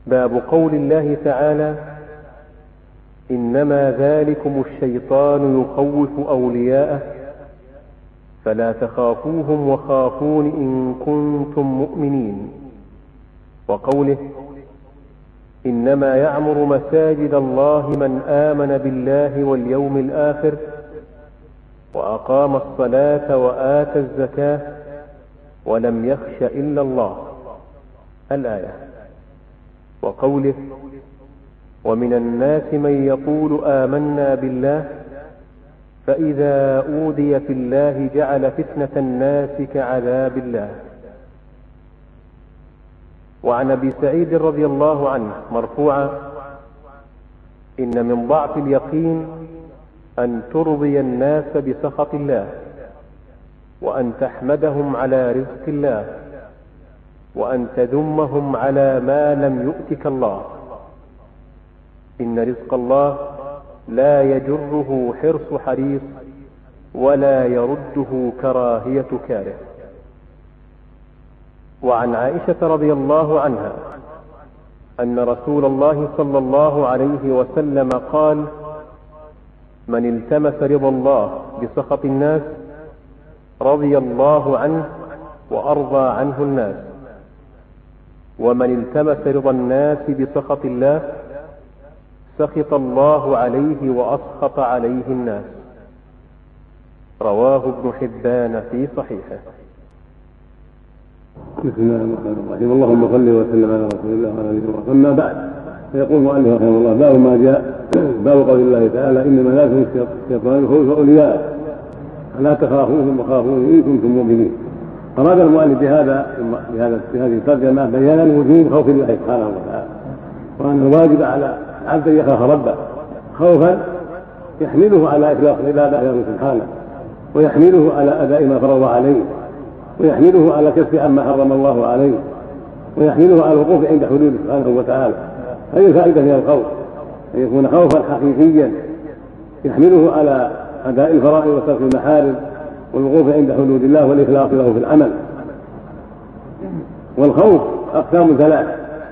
باب قول الله تعالى: إنما ذلكم الشيطان يخوف أولياءه فلا تخافوهم وخافون إن كنتم مؤمنين. وقوله: إنما يعمر مساجد الله من آمن بالله واليوم الآخر وأقام الصلاة وآتى الزكاة ولم يخش إلا الله. الآية. وقوله: ومن الناس من يقول آمنا بالله فإذا أوذي في الله جعل فتنة الناس كعذاب الله. وعن أبي سعيد رضي الله عنه مرفوعا: إن من ضعف اليقين أن ترضي الناس بسخط الله، وأن تحمدهم على رزق الله، وأن تذمهم على ما لم يؤتك الله. إن رزق الله لا يجره حرص حريص ولا يرده كراهية كاره. وعن عائشة رضي الله عنها أن رسول الله صلى الله عليه وسلم قال: من التمس رضا الله بسخط الناس رضي الله عنه وأرضى عنه الناس، ومن التمس رضا الناس بسخط الله سخط الله عليه وأسخط عليه الناس. رواه ابن حبان في صحيحه. بسم الله الرحمن الرحيم. اللهم صل وسلم على رسول الله وعلى اله وصحبه. اما بعد، فيقول المؤلف رحمه الله: باب ما جاء باب قول الله تعالى: انما ذلكم الشيطان يخوف اولياءه فلا تخافوهم وخافون ان كنتم مؤمنين. اراد المؤلف بهذه الترجمه بيان وجوب خوف الله سبحانه وتعالى، وان الواجب على العبد ان يخاف ربه خوفا يحمله على اخلاص العباده له سبحانه، ويحمله على اداء ما فرض عليه، ويحمله على كف عما حرم الله عليه، ويحمله على الوقوف عند حدوده سبحانه وتعالى. هذه الفائدة من الخوف، أن يكون خوفا حقيقيا يحمله على أداء الفرائض وترك المحارم والوقوف عند حدود الله والإخلاص له في العمل. والخوف أقسام ثلاث: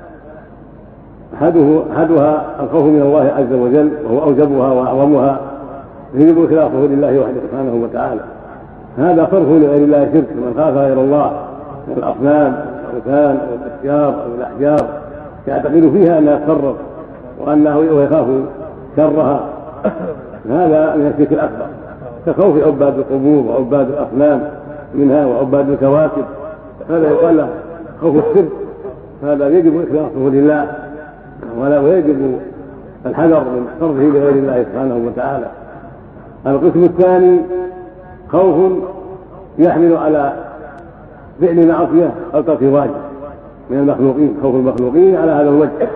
أحدها الخوف من الله عز وجل، وهو أوجبها وأعظمها، يجب إخلاصه لله وحده سبحانه وتعالى. هذا صرف لغير الله شرك. من خاف غير الله من الأصنام والأوثان والأشجار أو الأحجار يعتقد فيها أنها تصرف وأنه يخاف شرها، هذا من الشرك الأكبر، كخوف عباد القبور وعباد الأصنام منها وعباد الكواكب. هذا يقال له خوف الشرك. هذا يجب إخلاصه لله، ويجب الحذر من صرفه لغير الله سبحانه وتعالى. القسم الثاني خوف يحمل على فعل معصية أو ترك واجب من المخلوقين، خوف المخلوقين على هذا الوجه،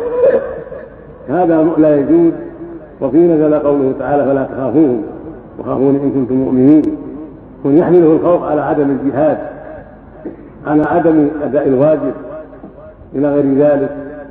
هذا لا يجوز. وفيه نزل قوله تعالى: فلا تخافوهم وخافون إن كنتم مؤمنين. كن يحمله الخوف على عدم الجهاد، على عدم أداء الواجب إلى غير ذلك،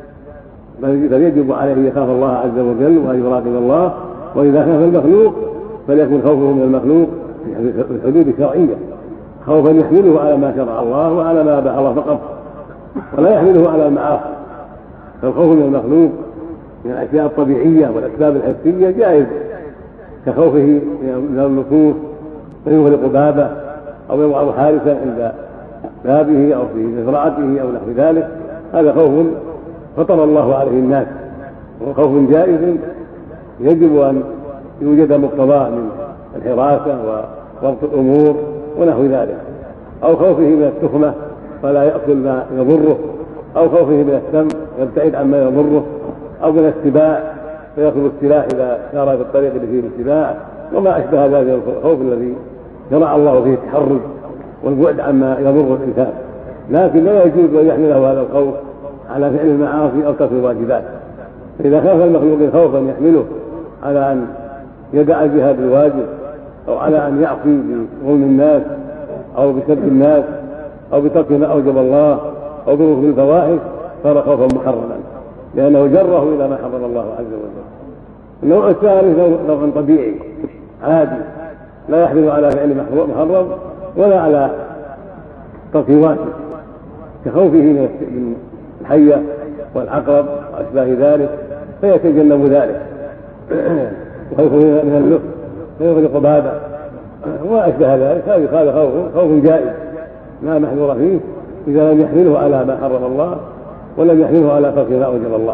بل يجب عليه أن يخاف الله عز وجل وأن يراقب الله. وإذا خاف المخلوق فليكن خوفه من المخلوق في الحدود الشرعية، خوفا يحمله على ما شرع الله وعلى ما أباح الله فقط، ولا يحمله على المعاصي. فالخوف من المخلوق من الأشياء الطبيعية والأسباب الحسية جائز، كخوفه من النصوص فيغلق بابه أو يضع حارسا عند بابه أو في مزرعته أو نحو ذلك. هذا خوف فطر الله عليه الناس، وخوف جائز يجب أن يوجد مقتضاه من الحراسة وضبط الأمور ونحو ذلك. أو خوفه من التخمة فلا يأكل ما يضره، أو خوفه من السم يبتعد عما يضره، أو من السباع فيأخذ السلاح إذا سار في الطريق اللي فيه السباع، وما أشبه ذلك الخوف الذي شرع الله فيه التحرز والبعد عما يضر الإنسان. لكن لا يجوز أن يحمله هذا الخوف على فعل المعاصي أو ترك الواجبات. فإذا خاف المخلوق خوفا يحمله على أن يدع الجهاد الواجب، أو على أن يعصي بظلم الناس أو بسب الناس أو بترك ما أوجب الله أو بركوب الفواحش، صار خوفا محرما لأنه جره إلى ما حرم الله عز وجل. النوع الثالث نوع طبيعي عادي لا يحمل على فعل محرم ولا على ترك واجب، كخوفه من الحية والعقرب وأشباه ذلك فيتجنب ذلك وخوفه من اللص فيغرق بابه وأشبه ذلك. هذا خوف جائز لا محذور فيه إذا لم يحمله على ما حرم الله ولم يحمله على ترك ما أوجب الله.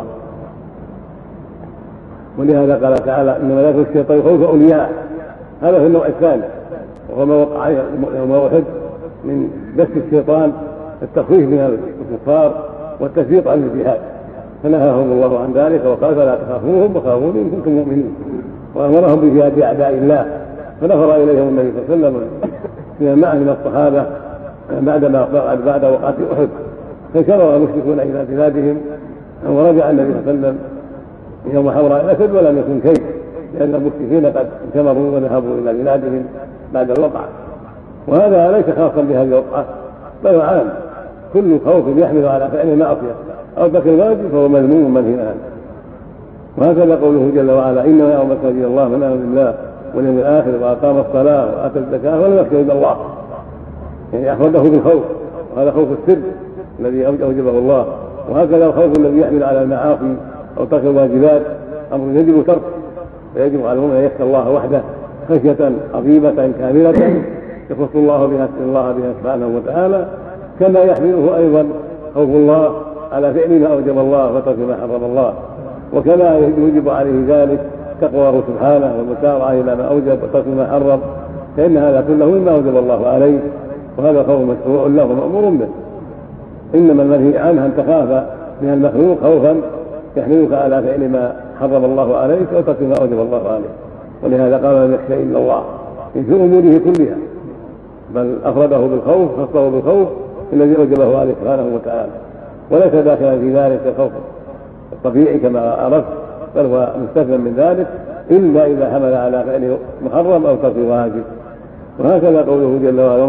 ولهذا قال تعالى إنما لا يكون الشيطان خوف أولياء. هذا في النوع الثاني وهو ما وقع يوم أحد من بث الشيطان التخويف من الكفار والتشويق عن الجهاد فنهاهم الله عن ذلك وقال فلا تخافوهم وخافوني إن كنتم مؤمنين وأمرهم بجهاد أعداء الله فنفر إليهم النبي صلى الله عليه وسلم من معه من الصحابة بعد وقعة أحد فشرع المشركون إلى بلادهم ورجع النبي صلى الله عليه وسلم يوم حوراء الأسد ولم يكن كيد لأن المشركين قد انتمروا وذهبوا إلى بلادهم بعد الوقعة. وهذا ليس خاصا بهذه الوقعة بل عام كل خوف يحمل على فعل المعصية أو ترك الواجب فهو مذموم منهي عنه. وهكذا قوله جل وعلا إنما يعمر مساجد الله من آمن بالله واليوم الآخر وأقام الصلاة وآتى الزكاة ولم يخشى إلا الله يعني أفرده بالخوف وهذا خوف السر الذي أوجبه الله. وهكذا الخوف الذي يحمل على المعاصي أو ترك الواجبات أمر يجب تركه فيجب على المؤمن أن يخشى الله وحده خشية عظيمة كاملة يخص الله بها سبحانه وتعالى كما يحمله أيضا خوف الله على فعل ما أوجب الله وترك ما حرم الله وكما يوجب عليه ذلك تقواه سبحانه والمسارعة إلى ما أوجب وترك ما حرم فإن هذا كله مما أوجب الله عليه وهذا خوف مشروع له ومأمور به. إنما المنهي عنه أن تخاف من المخلوق خوفا يحملك على فعل ما حرم الله عليك وترك ما أوجب الله عليه. ولهذا قال لا يخشى إلا الله في أموره كلها بل أفرده بالخوف خصه بالخوف الذي أوجبه عليه سبحانه وتعالى وليس داخلا في ذلك الخوف الطبيعي كما عرفت بل هو مستثنى من ذلك إلا إذا حمل على فعل محرم أو ترك واجب. وهكذا قوله جل وعلا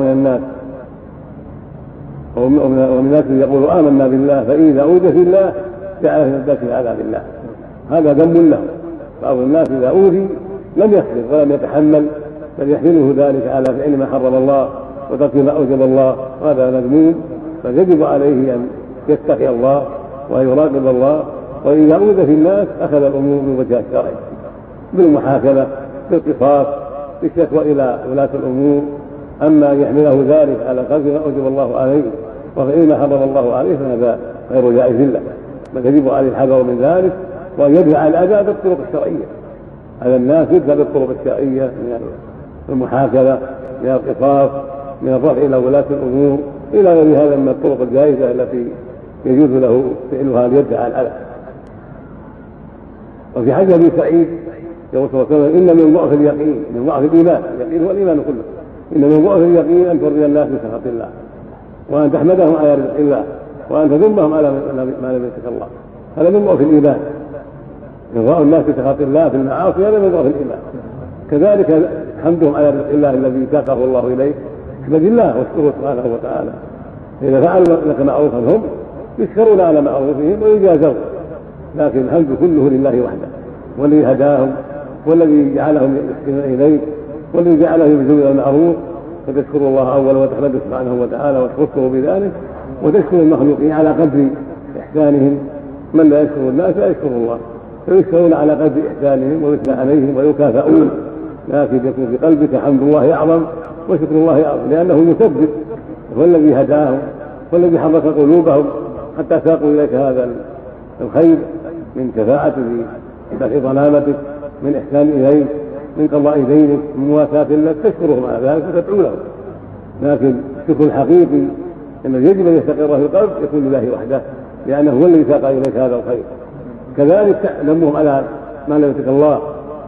ومن الناس يقول آمنا بالله فإذا أوذي في الله جعل في نفسه عذاب الله. هذا ذنب له. بعض الناس إذا أوذي لم يصبر ولم يتحمل بل يحمله ذلك على فعل ما حرم الله وترك ما أوجب الله هذا مذموم فيجب عليه أن يتقي الله ويراقب الله وإذا أوذي في الناس أخذ الأمور من وجه الشرعي بالمحاكمة بالقصاص بالشكوى إلى ولاة الأمور. أما يحمله ذلك على قدر ما أوجب الله عليه وفعل ما حرم الله عليه فهذا غير جائز له بل يجب عليه الحذر من ذلك وأن يدفع الأذى بالطرق الشرعية على الناس يدفع بالطرق الشرعية من المحاكمة من القصاص من الرفع إلى ولاة الأمور إلى غير هذا من الطرق الجائزة التي يجوز له فعلها ليدفع الأذى. وفي حديث أبي سعيد يقول صلى الله عليه وسلم إن من ضعف اليقين من ضعف الإيمان اليقين هو الإيمان كله إن من ضعف اليقين أن ترضي الناس بسخط الله وأن تحمدهم على رزق الله وأن تذمهم على ما لم يتق الله. هذا من ضعف الإيمان إرضاء الناس بسخط الله في المعاصي هذا من ضعف الإيمان. كذلك حمدهم على رزق الله الذي ساقه الله إليه احمد الله واشكره سبحانه وتعالى. إذا فعلوا لك معروفا هم يشكرون على معروفهم ويجازون لكن الحمد كله لله وحده والذي هداهم والذي جعلهم يحسنون إليه والذي جعلهم يبذلون المعروف فتشكروا الله أولا وتحمده سبحانه وتعالى وتخصه بذلك وتشكر المخلوقين على قدر إحسانهم. من لا يشكر الناس لا يشكر الله فيشكرون على قدر إحسانهم ويثنى عليهم ويكافئون لكن يكون في قلبك حمد الله أعظم وشكر الله أعظم لأنه المسبب هو الذي هداهم والذي حرك قلوبهم حتى ساقوا إليك هذا الخير من كفاءة بدفع ظلامتك من إحسان إليك من قضاء دينك من مواساة لك تشكرهم على ذلك وتدعو لهم. لكن الشكر الحقيقي الذي يجب أن يستقر في القلب يكون لله وحده لأنه هو الذي ساق إليك هذا الخير. كذلك ذمهم على ما لم يتق الله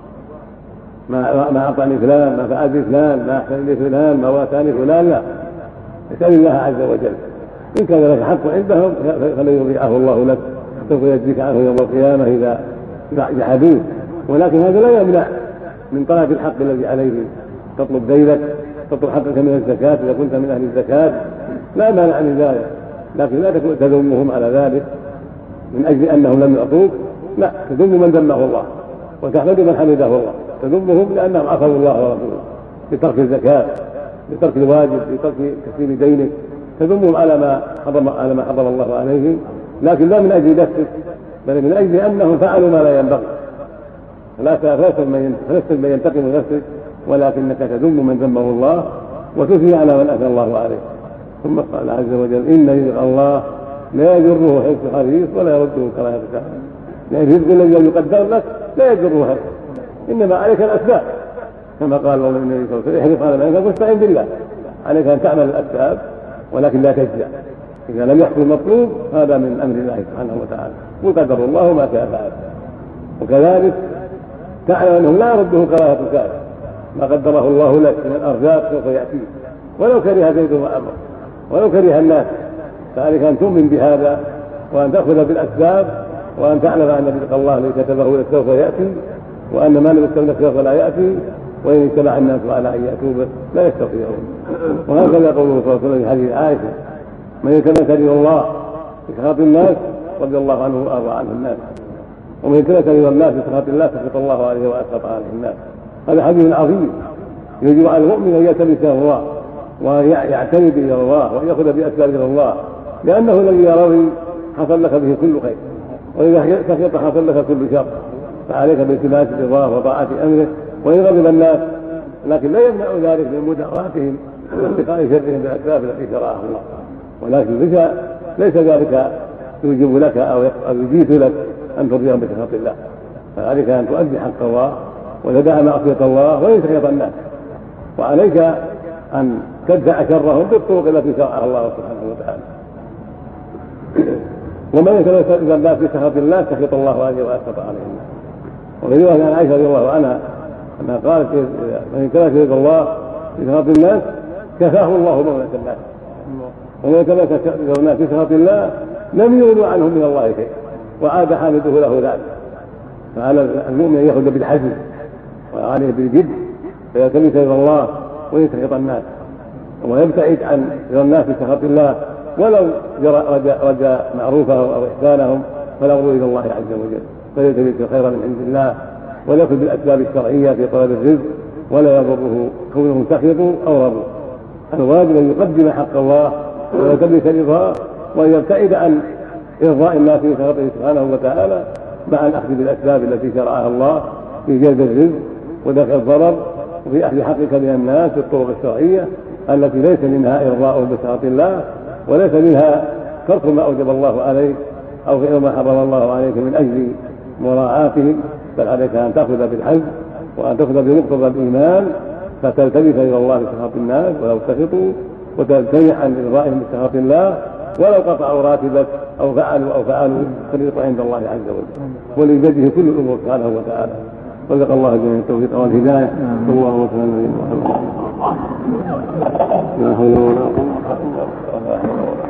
ما أعطاني فلان ما فعل فلان ما أحسن لي فلان ما واساني فلان لا اسأل الله عز وجل إن كان لك حق عندهم فلن يضيعه الله لك سوف يجزيك عنه يوم القيامة إذا جحدوه. ولكن هذا لا يمنع من طلب الحق الذي عليه تطلب دينك تطلب حقك من الزكاة إذا كنت من أهل الزكاة لا مانع من ذلك لكن لا تذمهم على ذلك من أجل أنهم لم يعطوك لا تذم من ذمه الله وتحمد من حمده الله. تذمهم لأنهم عصوا الله ورسوله بترك الزكاة بترك الواجب بترك تسليم دينك تذمهم على ما حرم الله عليهم لكن لا من أجل نفسك بل من أجل أنهم فعلوا ما لا ينبغي. فلست من ينتقم لنفسك ولكنك تذم من ذمه الله وتثني على من أثنى الله عليه. ثم قال عز وجل إن رزق الله لا يجره حرص حريص ولا يرده كراهة كافر. يعني الرزق الذي يقدر لك لا يجره حرص، إنما عليك الأسباب كما قال النبي صلى الله عليه وسلم احرص على ما ينفعك واستعن بالله. عليك أن تعمل الأسباب ولكن لا تجزع. إذا لم يحصل المطلوب هذا من أمر الله سبحانه وتعالى وقدر الله ما شاء فعل. وكذلك تعلم أنه لا يرده كراهة كافر، ما قدره الله لك من الأرزاق سوف يأتيه ولو كره زيد وعمر ولو كره الناس. فعليك أن تؤمن بهذا وأن تأخذ بالأسباب وأن تعلم أن رزق الله الذي كتبه لك سوف يأتي وأن ما لم يكتب لك سوف لا يأتي، وإن اجتمع الناس على أن يأتوا به لا يستطيعون. وهكذا قوله صلى الله عليه وسلم في حديث عائشة من يتمثل إلى الله بسخط الناس رضي الله عنه وأرضى عنه الناس، ومن يتمثل إلى الناس بسخط الله سخط الله عليه وأسخط عليه الناس. هذا حديث عظيم يجب على المؤمن أن يلتمس إلى الله ويعتمد إلى الله ويأخذ بأسباب إلى الله، لأنه الذي يرضي حصل لك به كل خير، وإذا سخط حصل لك كل شر. فعليك بالتماس رضاه وطاعة أمره وإن غضب الناس، لكن لا يمنع ذلك من مداواتهم واتقاء شرهم بالأسباب التي شرعها الله. ولكن ليس ذلك يوجب لك أو يجيز لك أن ترضيهم بسخط الله. فعليك أن تؤدي حق الله وتدع معصية الله وإن سخط الناس، وعليك أن تدفع شرهم بالطرق التي شرعها الله سبحانه وتعالى. ومن يتمثل إلى الناس بسخط الله سخط الله عليه وأسخط عليه الناس. وفي رواية عن عائشة رضي الله عنها أنها قالت من يتمثل إلى الله بسخط الناس كفاه الله مولة الناس، ومن يتمثل إلى الناس بسخط الله لم يغنوا عنه من الله شيء وعاد حامده له ذلك. فعلى المؤمن أن يأخذ بالحزم وعليه بالجد فيلتمس إلى الله ويسخط الناس ويبتعد عن الناس بسخط الله، ولو رجى معروفهم أو إحسانهم فالأمر إلى الله عز وجل، فليلتمس خيرا من عند الله وليأخذ بالأسباب الشرعية في طلب الرزق ولا يضره كونهم سخطوا أو رضوا. الواجب أن يقدم حق الله ويلتمس رضاه ويبتعد عن إرضاء الناس بسخطه سبحانه وتعالى مع الأخذ بالأسباب التي شرعها الله في جلب الرزق ودفع الضرر وفي أخذ حقك من الناس بالطرق الشرعية التي ليس منها إرضاء بسخط الله وليس منها ترك ما أوجب الله عليك أو فعل ما حرم الله عليك من أجل مراعاتهم، بل عليك أن تأخذ بالحزم وأن تأخذ بمقتضى الإيمان فتلتمس إلى الله بسخط الناس ولو سخطوا وتمتنع عن إرضائهم بسخط الله ولو قطعوا راتبك أو فعلوا فريضة عند الله عز وجل، ولبيده كل الأمور سبحانه وتعالى. رزق الله جميع التوفيق والهداية. صلى الله وسلم على نبينا محمد. لا حول ولا قوة إلا بالله.